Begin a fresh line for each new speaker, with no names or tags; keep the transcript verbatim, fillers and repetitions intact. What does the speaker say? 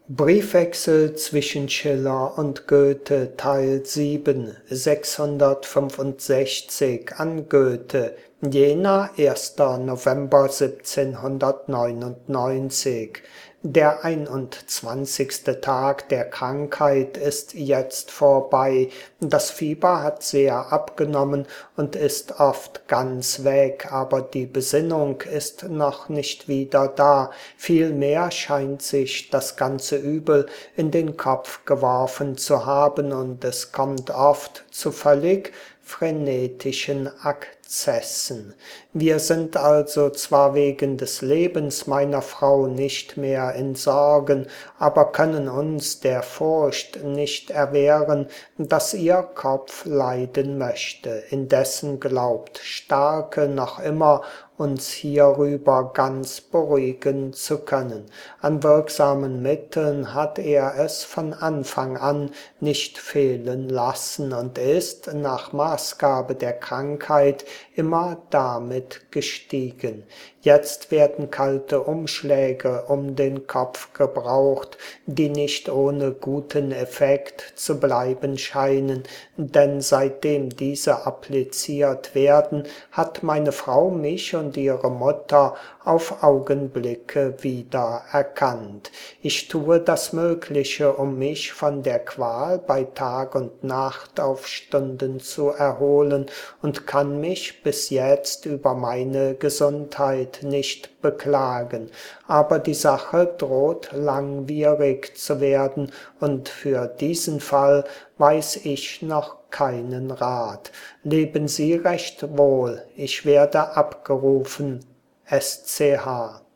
Briefwechsel zwischen Schiller und Goethe Teil sieben, sechshundertfünfundsechzig an Goethe, Jena, erster November siebzehnhundertneunundneunzig. Der einundzwanzigste Tag der Krankheit ist jetzt vorbei. Das Fieber hat sehr abgenommen und ist oft ganz weg, aber die Besinnung ist noch nicht wieder da. Vielmehr scheint sich das ganze Übel in den Kopf geworfen zu haben, und es kommt oft zu völlig frenetischen Akzessen. Wir sind also zwar wegen des Lebens meiner Frau nicht mehr in Sorgen, aber können uns der Furcht nicht erwehren, dass ihr Kopf leiden möchte. Indessen glaubt Starke noch immer, uns hierüber ganz beruhigen zu können. An wirksamen Mitteln hat er es von Anfang an nicht fehlen lassen und ist nach Maßgabe der Krankheit immer damit gestiegen. Jetzt werden kalte Umschläge um den Kopf gebraucht, die nicht ohne guten Effekt zu bleiben scheinen, denn seitdem diese appliziert werden, hat meine Frau mich und ihre Mutter auf Augenblicke wieder erkannt. Ich tue das Mögliche, um mich von der Qual bei Tag und Nacht auf Stunden zu erholen, und kann mich bis jetzt über meine Gesundheit nicht beklagen. Aber die Sache droht langwierig zu werden, und für diesen Fall weiß ich noch keinen Rat. Leben Sie recht wohl, ich werde abgerufen. S C H